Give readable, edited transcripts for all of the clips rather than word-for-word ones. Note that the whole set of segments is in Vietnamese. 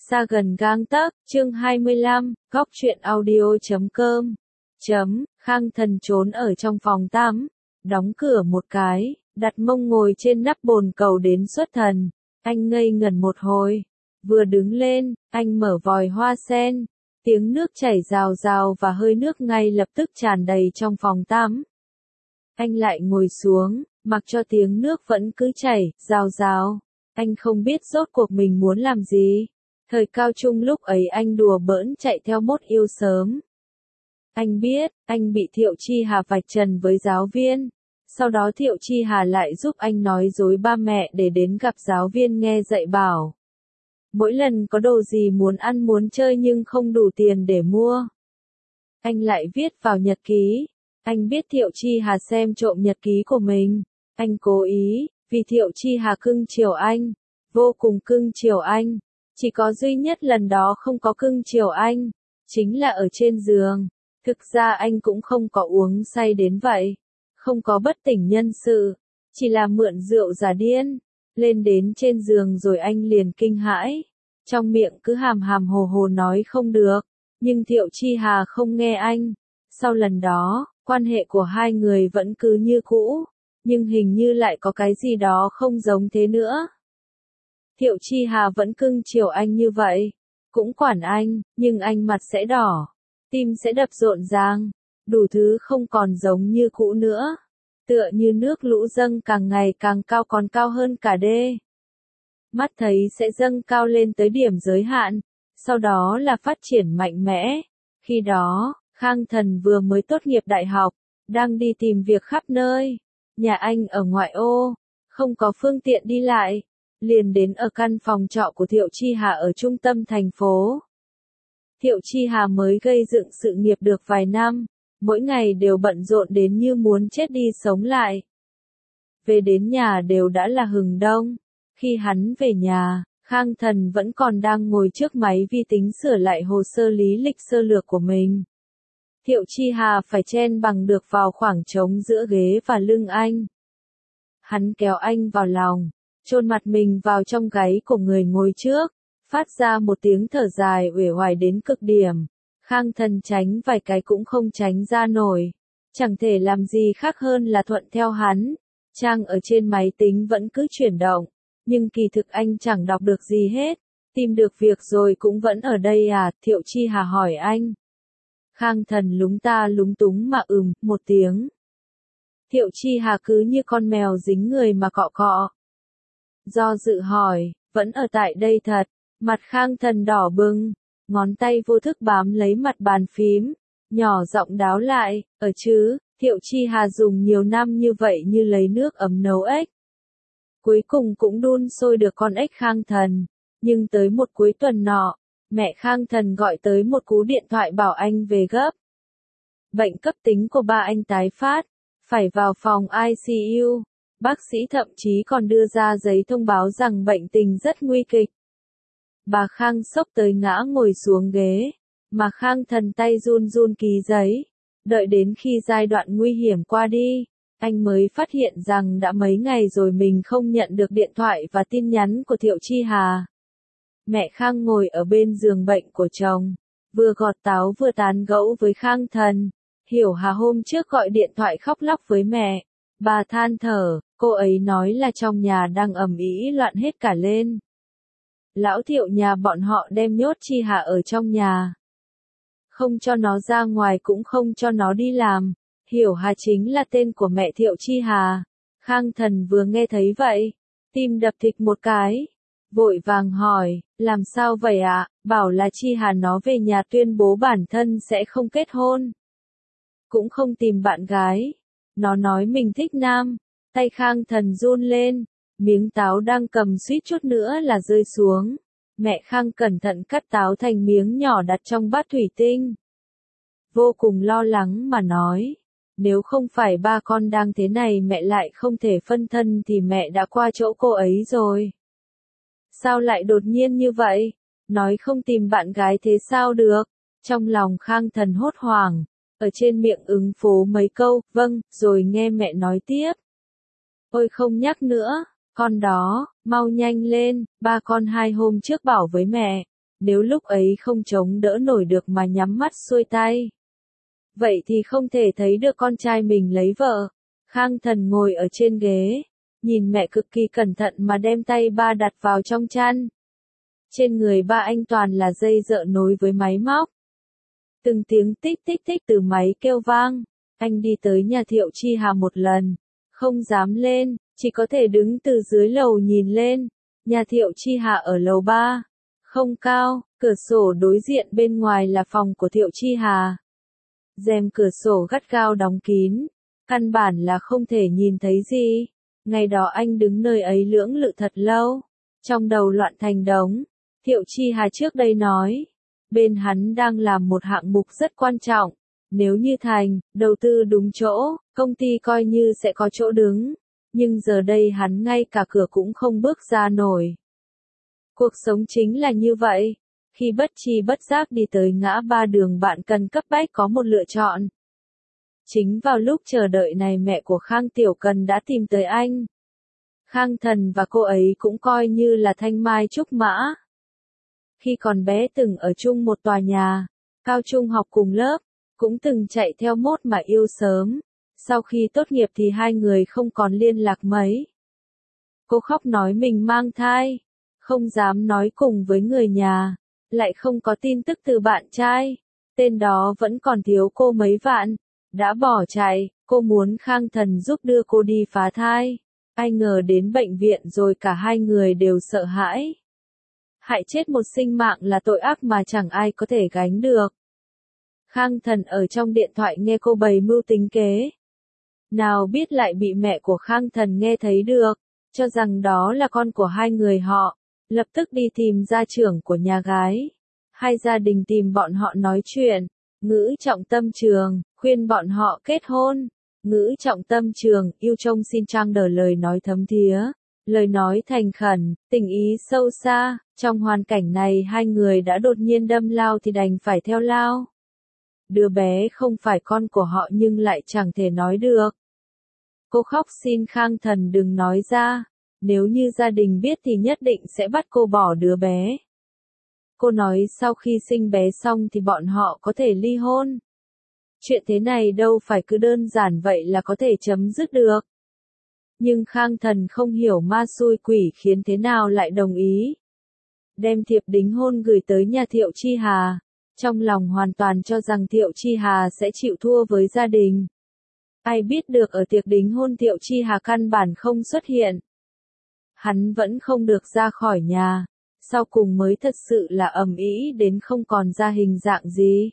Xa gần gang tấc, chương 25, góc truyện audio.com. Khang Thần trốn ở trong phòng tắm, đóng cửa một cái, đặt mông ngồi trên nắp bồn cầu đến xuất thần. Anh ngây ngẩn một hồi, vừa đứng lên, anh mở vòi hoa sen, tiếng nước chảy rào rào và hơi nước ngay lập tức tràn đầy trong phòng tắm. Anh lại ngồi xuống, mặc cho tiếng nước vẫn cứ chảy, rào rào. Anh không biết rốt cuộc mình muốn làm gì. Thời cao trung lúc ấy anh đùa bỡn chạy theo mốt yêu sớm. Anh biết, anh bị Thiệu Chi Hà vạch trần với giáo viên. Sau đó Thiệu Chi Hà lại giúp anh nói dối ba mẹ để đến gặp giáo viên nghe dạy bảo. Mỗi lần có đồ gì muốn ăn muốn chơi nhưng không đủ tiền để mua, anh lại viết vào nhật ký. Anh biết Thiệu Chi Hà xem trộm nhật ký của mình. Anh cố ý, vì Thiệu Chi Hà cưng chiều anh, vô cùng cưng chiều anh. Chỉ có duy nhất lần đó không có cưng chiều anh, chính là ở trên giường. Thực ra anh cũng không có uống say đến vậy, không có bất tỉnh nhân sự, chỉ là mượn rượu giả điên. Lên đến trên giường rồi anh liền kinh hãi, trong miệng cứ hàm hàm hồ hồ nói không được, nhưng Thiệu Chi Hà không nghe anh. Sau lần đó, quan hệ của hai người vẫn cứ như cũ, nhưng hình như lại có cái gì đó không giống thế nữa. Thiệu Chi Hà vẫn cưng chiều anh như vậy, cũng quản anh, nhưng anh mặt sẽ đỏ, tim sẽ đập rộn ràng, đủ thứ không còn giống như cũ nữa. Tựa như nước lũ dâng càng ngày càng cao, còn cao hơn cả đê. Mắt thấy sẽ dâng cao lên tới điểm giới hạn, sau đó là phát triển mạnh mẽ. Khi đó, Khang Thần vừa mới tốt nghiệp đại học, đang đi tìm việc khắp nơi. Nhà anh ở ngoại ô, không có phương tiện đi lại, liền đến ở căn phòng trọ của Thiệu Chi Hà ở trung tâm thành phố. Thiệu Chi Hà mới gây dựng sự nghiệp được vài năm, mỗi ngày đều bận rộn đến như muốn chết đi sống lại. Về đến nhà đều đã là hừng đông. Khi hắn về nhà, Khang Thần vẫn còn đang ngồi trước máy vi tính sửa lại hồ sơ lý lịch sơ lược của mình. Thiệu Chi Hà phải chen bằng được vào khoảng trống giữa ghế và lưng anh. Hắn kéo anh vào lòng, chôn mặt mình vào trong gáy của người ngồi trước, phát ra một tiếng thở dài uể oải đến cực điểm. Khang Thần tránh vài cái cũng không tránh ra nổi, chẳng thể làm gì khác hơn là thuận theo hắn. Trang ở trên máy tính vẫn cứ chuyển động, nhưng kỳ thực anh chẳng đọc được gì hết. Tìm được việc rồi cũng vẫn ở đây à? Thiệu Chi Hà hỏi anh. Khang Thần lúng ta lúng túng mà một tiếng. Thiệu Chi Hà cứ như con mèo dính người mà cọ cọ. Do dự hỏi, vẫn ở tại đây thật? Mặt Khang Thần đỏ bừng, ngón tay vô thức bám lấy mặt bàn phím, nhỏ giọng đáo lại, ở chứ. Thiệu Chi Hà dùng nhiều năm như vậy như lấy nước ấm nấu ếch. Cuối cùng cũng đun sôi được con ếch Khang Thần. Nhưng tới một cuối tuần nọ, mẹ Khang Thần gọi tới một cú điện thoại bảo anh về gấp. Bệnh cấp tính của ba anh tái phát, phải vào phòng ICU. Bác sĩ thậm chí còn đưa ra giấy thông báo rằng bệnh tình rất nguy kịch. Bà Khang sốc tới ngã ngồi xuống ghế, mà Khang Thần tay run run ký giấy. Đợi đến khi giai đoạn nguy hiểm qua đi, anh mới phát hiện rằng đã mấy ngày rồi mình không nhận được điện thoại và tin nhắn của Thiệu Chi Hà. Mẹ Khang ngồi ở bên giường bệnh của chồng, vừa gọt táo vừa tán gẫu với Khang Thần. Hiểu Hà hôm trước gọi điện thoại khóc lóc với mẹ. Bà than thở, cô ấy nói là trong nhà đang ầm ĩ loạn hết cả lên. Lão Thiệu nhà bọn họ đem nhốt Chi Hà ở trong nhà, không cho nó ra ngoài cũng không cho nó đi làm. Hiểu Hà chính là tên của mẹ Thiệu Chi Hà. Khang Thần vừa nghe thấy vậy, tim đập thịch một cái, vội vàng hỏi, làm sao vậy ạ? Bảo là Chi Hà nó về nhà tuyên bố bản thân sẽ không kết hôn, cũng không tìm bạn gái. Nó nói mình thích nam. Tay Khang Thần run lên, miếng táo đang cầm suýt chút nữa là rơi xuống. Mẹ Khang cẩn thận cắt táo thành miếng nhỏ đặt trong bát thủy tinh. Vô cùng lo lắng mà nói, nếu không phải ba con đang thế này mẹ lại không thể phân thân thì mẹ đã qua chỗ cô ấy rồi. Sao lại đột nhiên như vậy? Nói không tìm bạn gái thế sao được? Trong lòng Khang Thần hốt hoảng, ở trên miệng ứng phó mấy câu, vâng, rồi nghe mẹ nói tiếp. Ôi không nhắc nữa, con đó, mau nhanh lên, ba con 2 hôm trước bảo với mẹ, Nếu lúc ấy không chống đỡ nổi được mà nhắm mắt xuôi tay, vậy thì không thể thấy được con trai mình lấy vợ. Khang Thần ngồi ở trên ghế, nhìn mẹ cực kỳ cẩn thận mà đem tay ba đặt vào trong chăn. Trên người ba anh toàn là dây dợ nối với máy móc. Từng tiếng tích tích tích từ máy kêu vang, anh đi tới nhà Thiệu Chi Hà một lần, không dám lên, chỉ có thể đứng từ dưới lầu nhìn lên. Nhà Thiệu Chi Hà ở lầu 3, không cao, cửa sổ đối diện bên ngoài là phòng của Thiệu Chi Hà. Rèm cửa sổ gắt gao đóng kín, căn bản là không thể nhìn thấy gì. Ngày đó anh đứng nơi ấy lưỡng lự thật lâu, trong đầu loạn thành đống. Thiệu Chi Hà trước đây nói, bên hắn đang làm một hạng mục rất quan trọng, nếu như thành, đầu tư đúng chỗ, công ty coi như sẽ có chỗ đứng, nhưng giờ đây hắn ngay cả cửa cũng không bước ra nổi. Cuộc sống chính là như vậy, khi bất tri bất giác đi tới ngã ba đường bạn cần cấp bách có một lựa chọn. Chính vào lúc chờ đợi này mẹ của Khang Tiểu Cần đã tìm tới anh. Khang Thần và cô ấy cũng coi như là thanh mai trúc mã. Khi còn bé từng ở chung một tòa nhà, cao trung học cùng lớp, cũng từng chạy theo mốt mà yêu sớm. Sau khi tốt nghiệp thì hai người không còn liên lạc mấy. Cô khóc nói mình mang thai, không dám nói cùng với người nhà, lại không có tin tức từ bạn trai, tên đó vẫn còn thiếu cô mấy vạn, đã bỏ chạy, cô muốn Khang Thần giúp đưa cô đi phá thai. Ai ngờ đến bệnh viện rồi cả hai người đều sợ hãi. Hại chết một sinh mạng là tội ác mà chẳng ai có thể gánh được. Khang Thần ở trong điện thoại nghe cô bày mưu tính kế. Nào biết lại bị mẹ của Khang Thần nghe thấy được, cho rằng đó là con của hai người họ, lập tức đi tìm gia trưởng của nhà gái. Hai gia đình tìm bọn họ nói chuyện, Ngữ Trọng Tâm Trường, khuyên bọn họ kết hôn. Ngữ Trọng Tâm Trường, yêu trông xin trang đờ lời nói thấm thía, lời nói thành khẩn, tình ý sâu xa, trong hoàn cảnh này hai người đã đột nhiên đâm lao thì đành phải theo lao. Đứa bé không phải con của họ nhưng lại chẳng thể nói được. Cô khóc xin Khang Thần đừng nói ra, nếu như gia đình biết thì nhất định sẽ bắt cô bỏ đứa bé. Cô nói sau khi sinh bé xong thì bọn họ có thể ly hôn. Chuyện thế này đâu phải cứ đơn giản vậy là có thể chấm dứt được. Nhưng Khang Thần không hiểu ma xui quỷ khiến thế nào lại đồng ý. Đem thiệp đính hôn gửi tới nhà Thiệu Chi Hà, trong lòng hoàn toàn cho rằng Thiệu Chi Hà sẽ chịu thua với gia đình. Ai biết được ở tiệc đính hôn Thiệu Chi Hà căn bản không xuất hiện. Hắn vẫn không được ra khỏi nhà, sau cùng mới thật sự là ầm ĩ đến không còn ra hình dạng gì.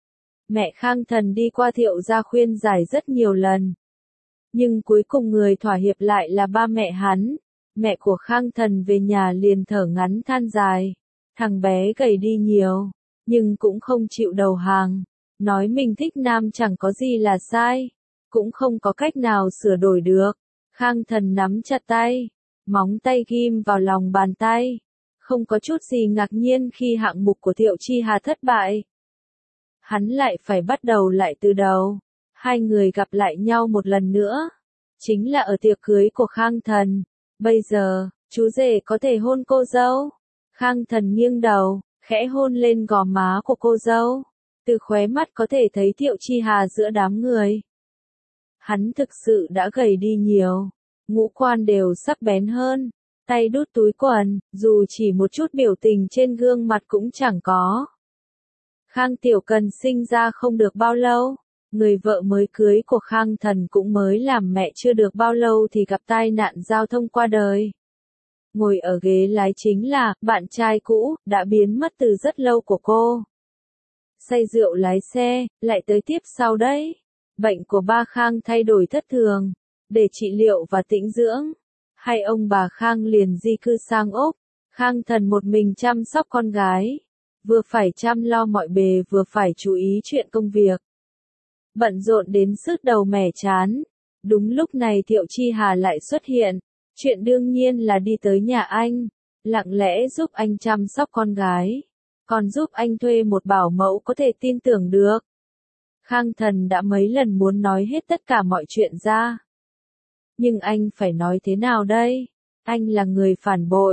Mẹ Khang Thần đi qua Thiệu gia khuyên giải rất nhiều lần. Nhưng cuối cùng người thỏa hiệp lại là ba mẹ hắn. Mẹ của Khang Thần về nhà liền thở ngắn than dài. Thằng bé gầy đi nhiều, nhưng cũng không chịu đầu hàng. Nói mình thích nam chẳng có gì là sai, cũng không có cách nào sửa đổi được. Khang Thần nắm chặt tay, móng tay ghim vào lòng bàn tay. Không có chút gì ngạc nhiên khi hạng mục của Thiệu Chi Hà thất bại. Hắn lại phải bắt đầu lại từ đầu. Hai người gặp lại nhau một lần nữa. Chính là ở tiệc cưới của Khang Thần. Bây giờ, chú rể có thể hôn cô dâu. Khang Thần nghiêng đầu, khẽ hôn lên gò má của cô dâu. Từ khóe mắt có thể thấy Thiệu Chi Hà giữa đám người. Hắn thực sự đã gầy đi nhiều. Ngũ quan đều sắc bén hơn. Tay đút túi quần, dù chỉ một chút biểu tình trên gương mặt cũng chẳng có. Khang Tiểu Cần sinh ra không được bao lâu. Người vợ mới cưới của Khang Thần cũng mới làm mẹ chưa được bao lâu thì gặp tai nạn giao thông qua đời. Ngồi ở ghế lái chính là bạn trai cũ, đã biến mất từ rất lâu của cô. Say rượu lái xe, lại tới tiếp sau đấy. Bệnh của ba Khang thay đổi thất thường, để trị liệu và tĩnh dưỡng. Hai ông bà Khang liền di cư sang Úc. Khang Thần một mình chăm sóc con gái. Vừa phải chăm lo mọi bề vừa phải chú ý chuyện công việc. Bận rộn đến sứt đầu mẻ chán. Đúng lúc này Thiệu Chi Hà lại xuất hiện. Chuyện đương nhiên là đi tới nhà anh. Lặng lẽ giúp anh chăm sóc con gái. Còn giúp anh thuê một bảo mẫu có thể tin tưởng được. Khang Thần đã mấy lần muốn nói hết tất cả mọi chuyện ra. Nhưng anh phải nói thế nào đây? Anh là người phản bội.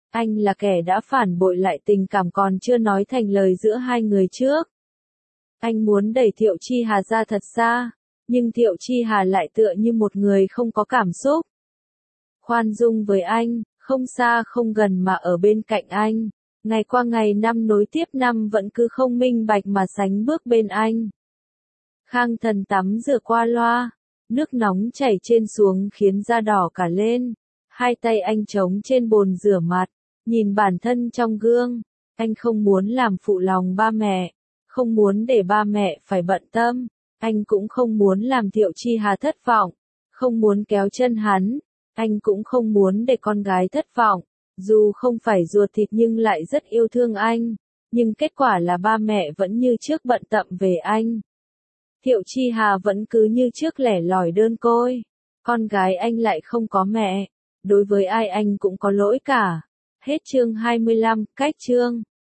Anh là kẻ đã phản bội lại tình cảm còn chưa nói thành lời giữa hai người trước. Anh muốn đẩy Thiệu Chi Hà ra thật xa, nhưng Thiệu Chi Hà lại tựa như một người không có cảm xúc. Khoan dung với anh, không xa không gần mà ở bên cạnh anh. Ngày qua ngày năm nối tiếp năm vẫn cứ không minh bạch mà sánh bước bên anh. Khang Thần tắm rửa qua loa, nước nóng chảy trên xuống khiến da đỏ cả lên. Hai tay anh trống trên bồn rửa mặt, nhìn bản thân trong gương. Anh không muốn làm phụ lòng ba mẹ, không muốn để ba mẹ phải bận tâm. Anh cũng không muốn làm Thiệu Chi Hà thất vọng, không muốn kéo chân hắn. Anh cũng không muốn để con gái thất vọng, dù không phải ruột thịt nhưng lại rất yêu thương anh. Nhưng kết quả là ba mẹ vẫn như trước bận tâm về anh. Thiệu Chi Hà vẫn cứ như trước lẻ loi đơn côi. Con gái anh lại không có mẹ. Đối với ai anh cũng có lỗi cả. Hết chương 25, cách chương.